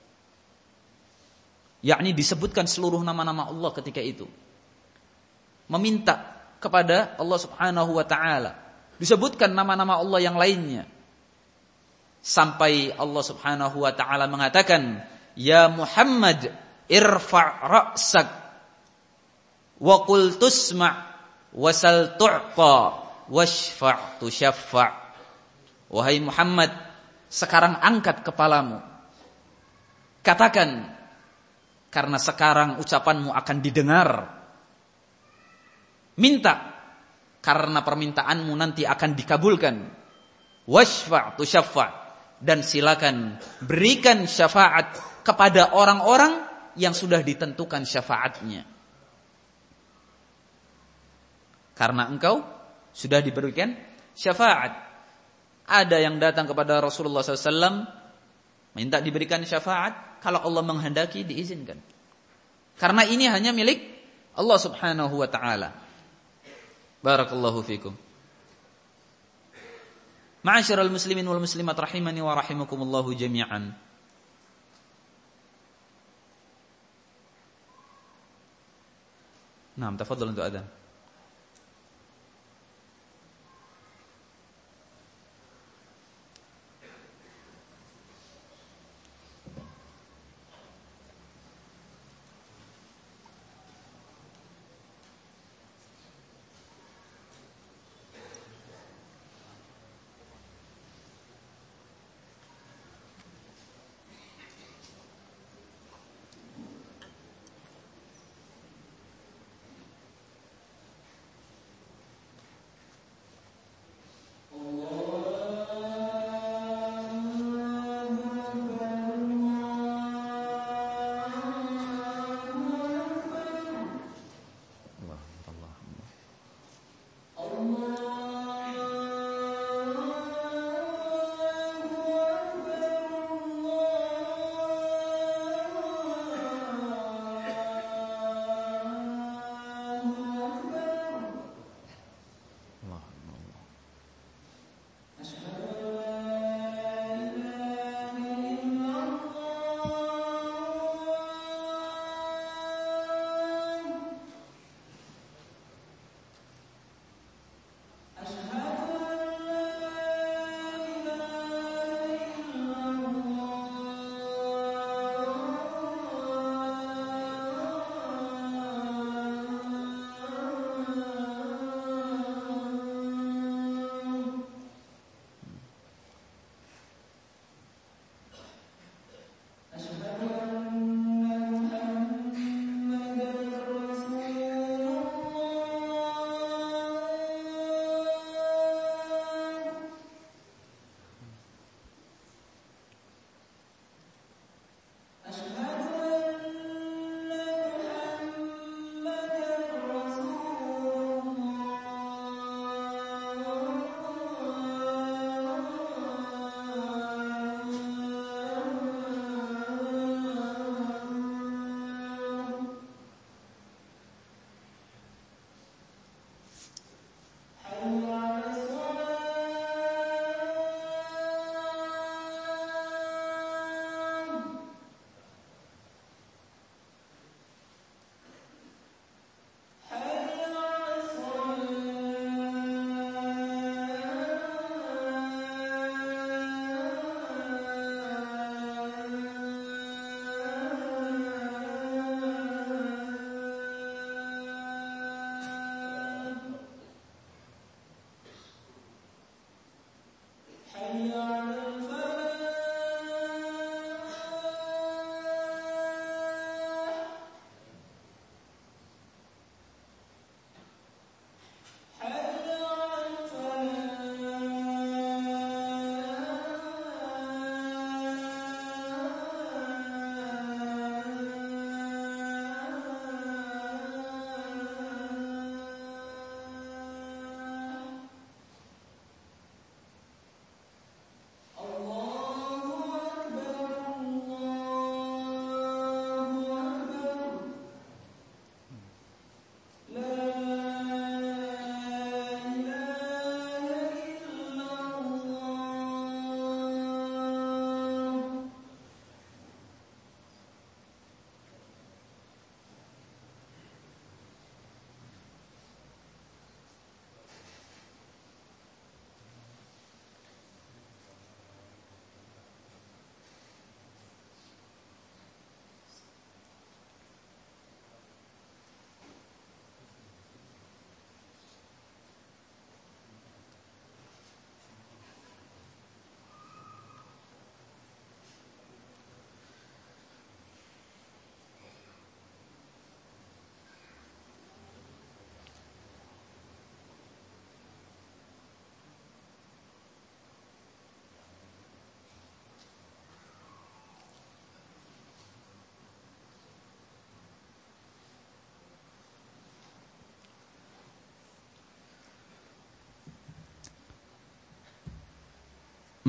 S1: Yakni disebutkan seluruh nama-nama Allah ketika itu. Meminta kepada Allah Subhanahu wa taala. Disebutkan nama-nama Allah yang lainnya. Sampai Allah Subhanahu wa taala mengatakan, "Ya Muhammad, irfa' ra'sak wa qul tusma' wasal tu'ta washfa' tushaffa'." Wahai Muhammad, sekarang angkat kepalamu. Katakan, karena sekarang ucapanmu akan didengar. Minta, karena permintaanmu nanti akan dikabulkan. Washfa' tushaffa', dan silakan berikan syafaat kepada orang-orang yang sudah ditentukan syafaatnya. Karena engkau sudah diberikan syafaat. Ada yang datang kepada Rasulullah SAW minta diberikan syafaat, kalau Allah menghendaki diizinkan. Karena ini hanya milik Allah Subhanahu wa ta'ala. Barakallahu fikum. Ma'asyiral muslimin wal muslimat rahimani wa rahimakumullahu jami'an. Naam, tafadhal untuk adzan.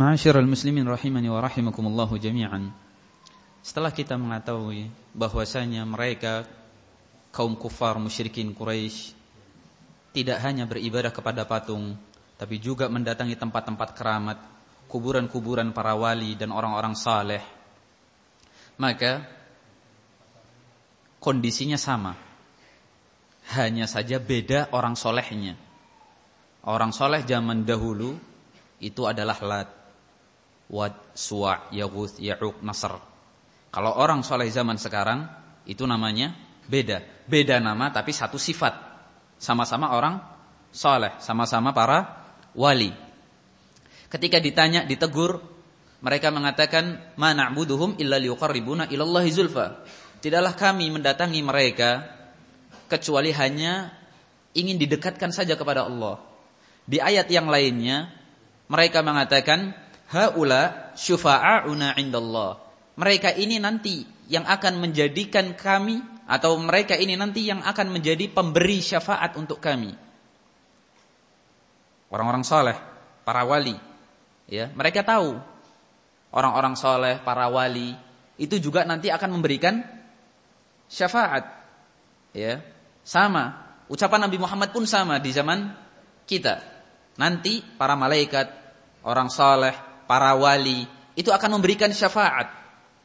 S1: Ma'asyiral muslimin rahimani wa rahimakumullahu jami'an. Setelah kita mengetahui bahwasanya mereka kaum kufar musyrikin Quraisy tidak hanya beribadah kepada patung, tapi juga mendatangi tempat-tempat keramat, kuburan-kuburan para wali dan orang-orang saleh, maka kondisinya sama. Hanya saja beda orang solehnya. Orang soleh zaman dahulu itu adalah Lat, Wad, Suwa', Yaghus, Ya'uq, Nasr. Kalau orang soleh zaman sekarang itu namanya beda. Beda nama tapi satu sifat. Sama-sama orang soleh, sama-sama para wali. Ketika ditanya, ditegur, mereka mengatakan, "Ma na'buduhum illa liyuqarribuna ilallahi zulfa." Tidaklah kami mendatangi mereka kecuali hanya ingin didekatkan saja kepada Allah. Di ayat yang lainnya mereka mengatakan, "Haula syufa'auna 'indallah." Mereka ini nanti yang akan menjadikan kami, atau mereka ini nanti yang akan menjadi pemberi syafaat untuk kami. Orang-orang saleh, para wali, ya, mereka tahu orang-orang saleh, para wali itu juga nanti akan memberikan syafaat. Ya, sama. Ucapan Nabi Muhammad pun sama di zaman kita. Nanti para malaikat, orang saleh, para wali itu akan memberikan syafaat.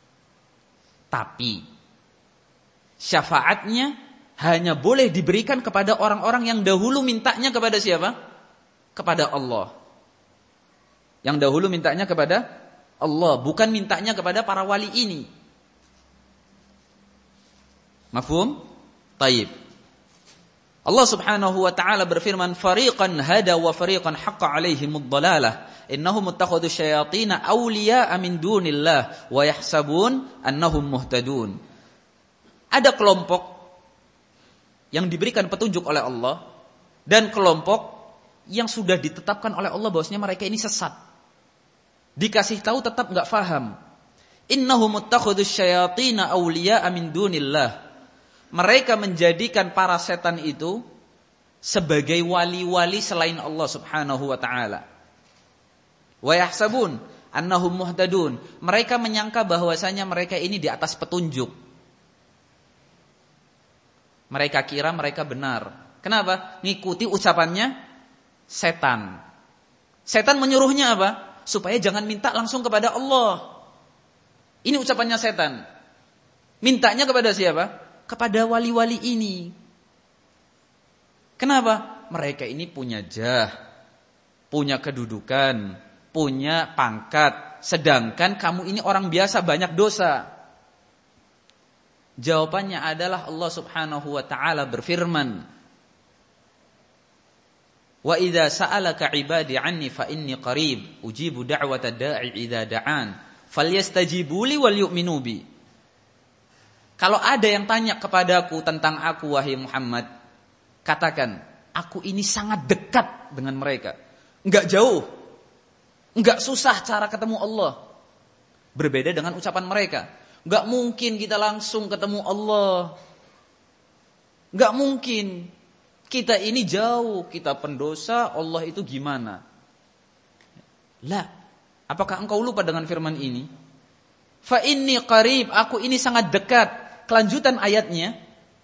S1: Tapi syafaatnya hanya boleh diberikan kepada orang-orang yang dahulu mintanya kepada siapa? Kepada Allah. Yang dahulu mintanya kepada Allah, bukan mintanya kepada para wali ini. Mafhum? Taib. Allah Subhanahu wa taala berfirman, "Fariqan hada wa fariqan haqqa 'alaihimud dhalalah. Innahum ittakhadhu syayatina awliya'a min dunillah wa yahsabun annahum muhtadun." Ada kelompok yang diberikan petunjuk oleh Allah dan kelompok yang sudah ditetapkan oleh Allah bahwasanya mereka ini sesat. Dikasih tahu tetap enggak faham. Innahum ittakhadhu syayatina awliya'a min dunillah. Mereka menjadikan para setan itu sebagai wali-wali selain Allah Subhanahu wa taala. Wa yahsabun annahum muhtadun. Mereka menyangka bahwasanya mereka ini di atas petunjuk. Mereka kira mereka benar. Kenapa? Ngikuti ucapannya setan. Setan menyuruhnya apa? Supaya jangan minta langsung kepada Allah. Ini ucapannya setan. Mintanya kepada siapa? Kepada wali-wali ini. Kenapa? Mereka ini punya jah, punya kedudukan, punya pangkat, sedangkan kamu ini orang biasa banyak dosa. Jawabannya adalah Allah Subhanahu wa taala berfirman, "Wa idza sa'alaka 'ibadi 'anni fa inni qarib, ujibu da'wata da'i idza da'an, falyastajibu li wal yu'minu bi." Kalau ada yang tanya kepadaku tentang aku, wahai Muhammad, katakan, aku ini sangat dekat dengan mereka. Enggak jauh. Enggak susah cara ketemu Allah. Berbeda dengan ucapan mereka. Enggak mungkin kita langsung ketemu Allah. Enggak mungkin. Kita ini jauh, kita pendosa, Allah itu gimana? Lah, apakah engkau lupa dengan firman ini? Fa inni qarib, aku ini sangat dekat. Kelanjutan ayatnya,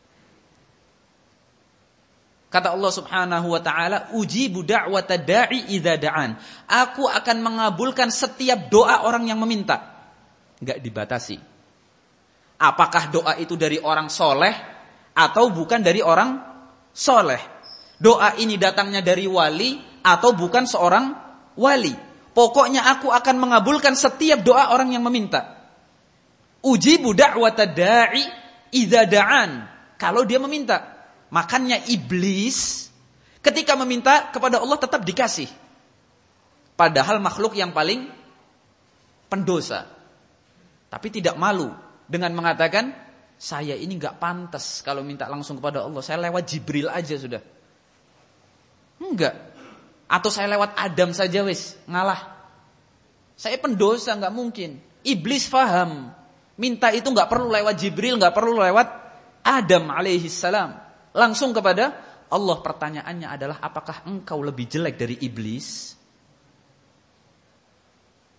S1: kata Allah Subhanahu wa taala, ujibu da'wata da'i idza da'an. Aku akan mengabulkan setiap doa orang yang meminta. Enggak dibatasi. Apakah doa itu dari orang soleh atau bukan dari orang soleh? Doa ini datangnya dari wali atau bukan seorang wali? Pokoknya aku akan mengabulkan setiap doa orang yang meminta. Ujibu da'wata da'i idza da'an. Kalau dia meminta. Makanya iblis ketika meminta kepada Allah tetap dikasih. Padahal makhluk yang paling pendosa. Tapi tidak malu dengan mengatakan, saya ini enggak pantas kalau minta langsung kepada Allah. Saya lewat Jibril aja sudah. Enggak. Atau saya lewat Adam saja wis, ngalah. Saya pendosa, enggak mungkin. Iblis faham. Minta itu enggak perlu lewat Jibril, enggak perlu lewat Adam alaihi salam. Langsung kepada Allah. Pertanyaannya adalah, apakah engkau lebih jelek dari iblis?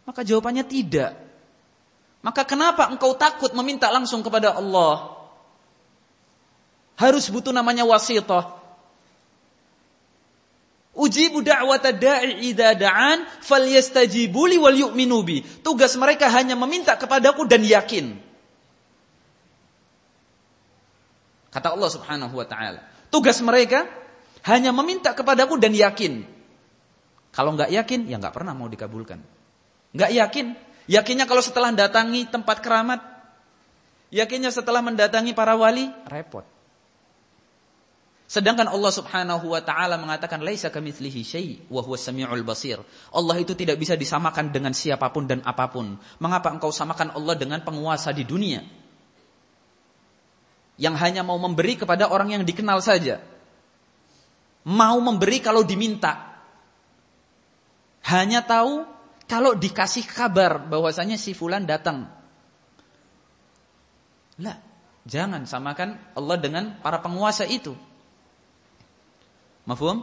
S1: Maka jawabannya tidak. Maka kenapa engkau takut meminta langsung kepada Allah? Harus butuh namanya wasithah. Ujibu da'wata da'i idza da'an falyastajibu li wal yu'minu bi. Tugas mereka hanya meminta kepadaku dan yakin. Kata Allah Subhanahu wa taala. Tugas mereka hanya meminta kepadaku dan yakin. Kalau enggak yakin, ya enggak pernah mau dikabulkan. Enggak yakin. Yakinnya kalau setelah datangi tempat keramat. Yakinnya setelah mendatangi para wali, repot. Sedangkan Allah Subhanahu wa taala mengatakan laisa kamitslihi syai' wa huwas samiul basir. Allah itu tidak bisa disamakan dengan siapapun dan apapun. Mengapa engkau samakan Allah dengan penguasa di dunia? Yang hanya mau memberi kepada orang yang dikenal saja. Mau memberi kalau diminta. Hanya tahu kalau dikasih kabar bahwasanya si fulan datang. Lah, jangan samakan Allah dengan para penguasa itu. Mafhum?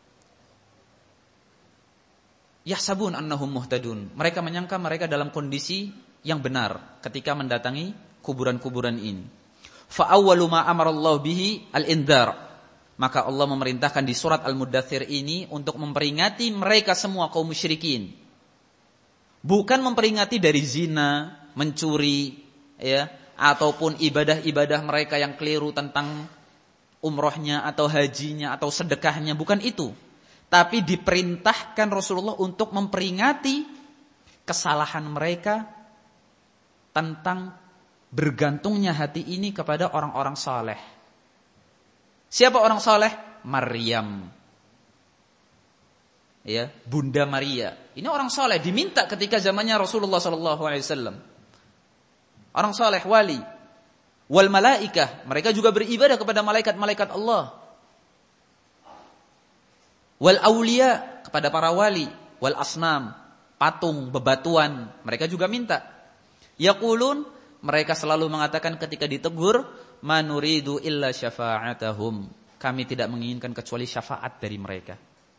S1: Yahsabun annahum muhtadun. Mereka menyangka mereka dalam kondisi yang benar ketika mendatangi kuburan-kuburan ini. Fa awwalu ma amara Allah bihi al-indhar. Maka Allah memerintahkan di surat Al-Muddatsir ini untuk memperingati mereka semua kaum musyrikin. Bukan memperingati dari zina, mencuri, ya, ataupun ibadah-ibadah mereka yang keliru tentang umrohnya atau hajinya atau sedekahnya, bukan itu. Tapi diperintahkan Rasulullah untuk memperingati kesalahan mereka tentang bergantungnya hati ini kepada orang-orang saleh. Siapa orang saleh? Maryam. Ya, Bunda Maria. Ini orang saleh diminta ketika zamannya Rasulullah SAW. Orang saleh, wali. Wal malaikah, mereka juga beribadah kepada malaikat-malaikat Allah. Wal aulia, kepada para wali. Wal asnam, patung, bebatuan, mereka juga minta. Yaqulun, mereka selalu mengatakan ketika ditegur, ma nuridu illa syafa'atahum. Kami tidak menginginkan kecuali syafaat dari mereka.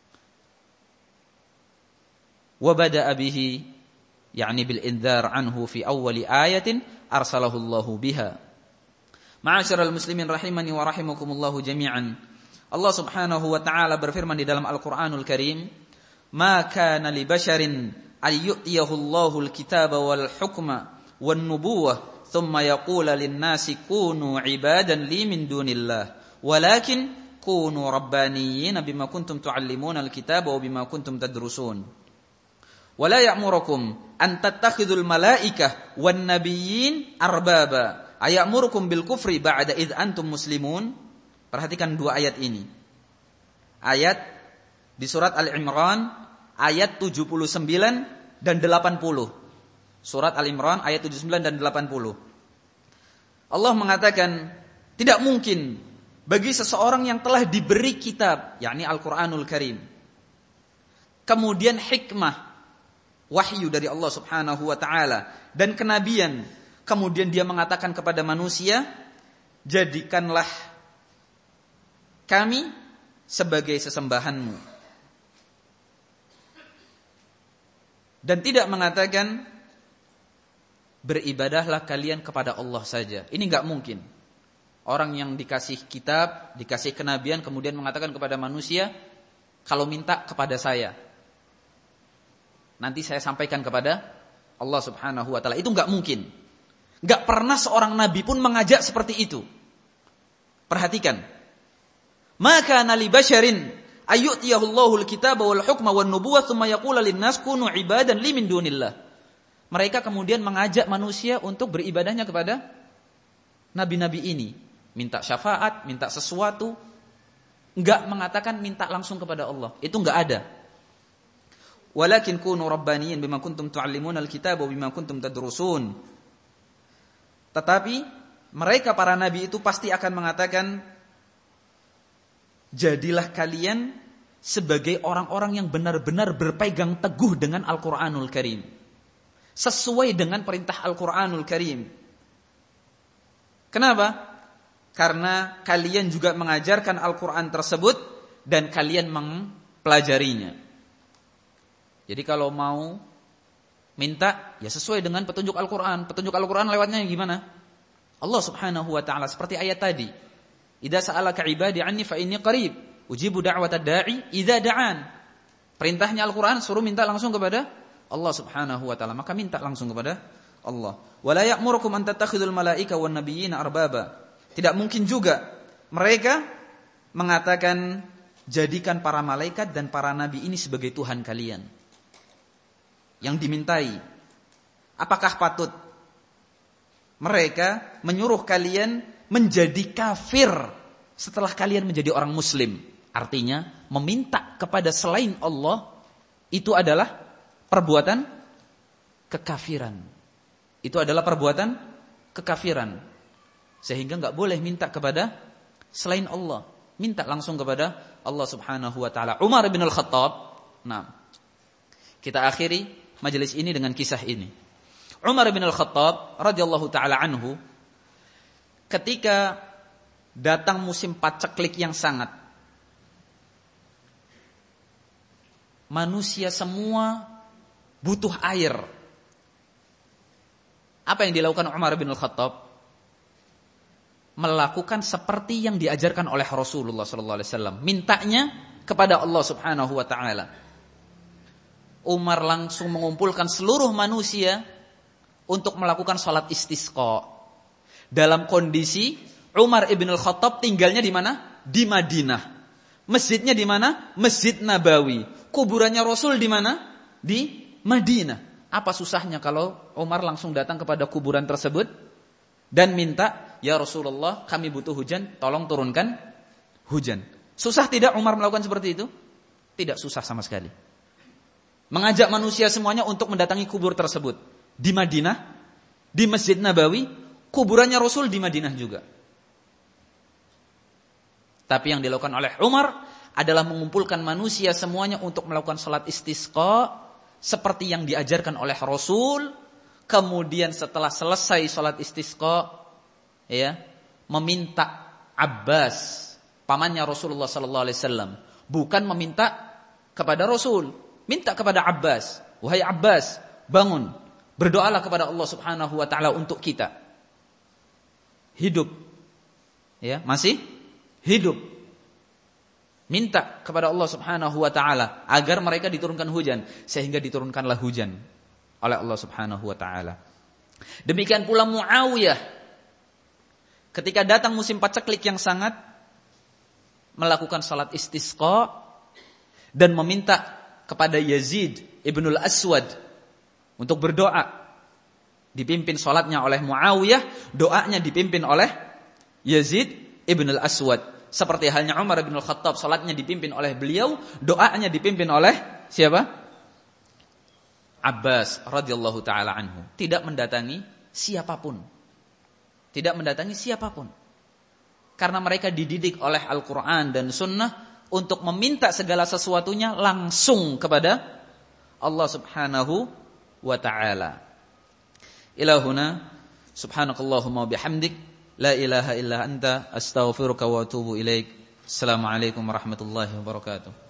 S1: Wa bada'a bihi, yakni bil indhar anhu fi awwali ayatin arsalahu Allahu biha. Ma'asyiral muslimin rahimani wa rahimakumullahu jami'an. Allah Subhanahu wa taala berfirman di dalam Al-Qur'anul Karim, "Ma kana li basharin ay yu'tiyahu Allahul kitaba wal hukma wan nubuwah thumma yaqula lin-nasi kunu 'ibadan li min dunillah, walakin kunu rabbaniyyin bima kuntum tu'allimuna al-kitaba wa bima kuntum tadrusun. Wa la ya'murukum an tattakhidul malaikah wan nabiyyin arbaba." Ayamurukum bil kufri ba'da id antum muslimun. Perhatikan dua ayat ini. Ayat di surat Al-Imran ayat 79 dan 80. Surat Al-Imran ayat 79 dan 80. Allah mengatakan, tidak mungkin bagi seseorang yang telah diberi kitab, yakni Al-Qur'anul Karim, kemudian hikmah, wahyu dari Allah Subhanahu wa taala, dan kenabian, kemudian dia mengatakan kepada manusia, jadikanlah kami sebagai sesembahanmu. Dan tidak mengatakan, beribadahlah kalian kepada Allah saja. Ini enggak mungkin. Orang yang dikasih kitab, dikasih kenabian, kemudian mengatakan kepada manusia, kalau minta kepada saya, nanti saya sampaikan kepada Allah Subhanahu wa taala. Itu enggak mungkin. Gak pernah seorang nabi pun mengajak seperti itu. Perhatikan. Maka nali basyarin ayyutiyahu Allahul kitaba wal hukma wan nubuwah thumma yaqulu lin-nas kunu ibadan li min dunillah. Mereka kemudian mengajak manusia untuk beribadahnya kepada nabi-nabi ini, minta syafaat, minta sesuatu, enggak mengatakan minta langsung kepada Allah. Itu enggak ada. Walakin kunu rabbaniyyin bima kuntum tu'allimuna al-kitaba wa bima kuntum tadrusun. Tetapi mereka para nabi itu pasti akan mengatakan, jadilah kalian sebagai orang-orang yang benar-benar berpegang teguh dengan Al-Qur'anul Karim, sesuai dengan perintah Al-Qur'anul Karim. Kenapa? Karena kalian juga mengajarkan Al-Qur'an tersebut dan kalian mempelajarinya. Jadi kalau mau minta ya sesuai dengan petunjuk Al-Qur'an. Petunjuk Al-Qur'an lewatnya gimana? Allah Subhanahu wa taala seperti ayat tadi. Idza sa'alaka 'ibadi 'anni fa inni qarib, ujibu da'watad da'i idza da'an. Perintahnya Al-Qur'an suruh minta langsung kepada Allah Subhanahu wa taala, maka minta langsung kepada Allah. Wala ya'murukum an tattakhidul malaika wan nabiyyina arbaba. Tidak mungkin juga mereka mengatakan jadikan para malaikat dan para nabi ini sebagai Tuhan kalian. Yang dimintai, apakah patut mereka menyuruh kalian menjadi kafir setelah kalian menjadi orang muslim? Artinya meminta kepada selain Allah itu adalah perbuatan kekafiran. Itu adalah perbuatan kekafiran. Sehingga enggak boleh minta kepada selain Allah. Minta langsung kepada Allah Subhanahu wa taala. Umar bin Al-Khattab. Nah, kita akhiri majelis ini dengan kisah ini. Umar bin Al-Khattab radhiyallahu taala anhu ketika datang musim paceklik yang sangat, manusia semua butuh air. Apa yang dilakukan Umar bin Al-Khattab? Melakukan seperti yang diajarkan oleh Rasulullah SAW. Mintanya kepada Allah Subhanahu wa ta'ala. Umar langsung mengumpulkan seluruh manusia untuk melakukan salat istisqa. Dalam kondisi Umar ibn Al-Khattab tinggalnya di mana? Di Madinah. Masjidnya di mana? Masjid Nabawi. Kuburannya Rasul di mana? Di Madinah. Apa susahnya kalau Umar langsung datang kepada kuburan tersebut dan minta, ya Rasulullah, kami butuh hujan, tolong turunkan hujan. Susah tidak Umar melakukan seperti itu? Tidak susah sama sekali. Mengajak manusia semuanya untuk mendatangi kubur tersebut. Di Madinah, di Masjid Nabawi, kuburannya Rasul di Madinah juga. Tapi yang dilakukan oleh Umar adalah mengumpulkan manusia semuanya untuk melakukan salat istisqa seperti yang diajarkan oleh Rasul. Kemudian setelah selesai salat istisqa, ya, meminta Abbas, pamannya Rasulullah sallallahu alaihi wasallam, bukan meminta kepada Rasul, minta kepada Abbas. Wahai Abbas, bangun, berdoalah kepada Allah Subhanahu wa taala untuk kita. Hidup. Ya, masih hidup. Minta kepada Allah Subhanahu wa taala agar mereka diturunkan hujan, sehingga diturunkanlah hujan oleh Allah Subhanahu wa taala. Demikian pula Muawiyah ketika datang musim paceklik yang sangat, melakukan salat istisqa dan meminta kepada Yazid ibnul Aswad untuk berdoa. Dipimpin salatnya oleh Muawiyah, doanya dipimpin oleh Yazid ibnul Aswad. Seperti halnya Umar bin Al-Khattab, salatnya dipimpin oleh beliau, doanya dipimpin oleh siapa? Abbas radhiyallahu taala anhu. Tidak mendatangi siapapun. Tidak mendatangi siapapun. Karena mereka dididik oleh Al-Qur'an dan Sunnah untuk meminta segala sesuatunya langsung kepada Allah Subhanahu wa taala. Ilahuna subhanakallahumma bihamdik la ilaha illa anta astaghfiruka wa atubu ilaik. Assalamualaikum warahmatullahi wabarakatuh.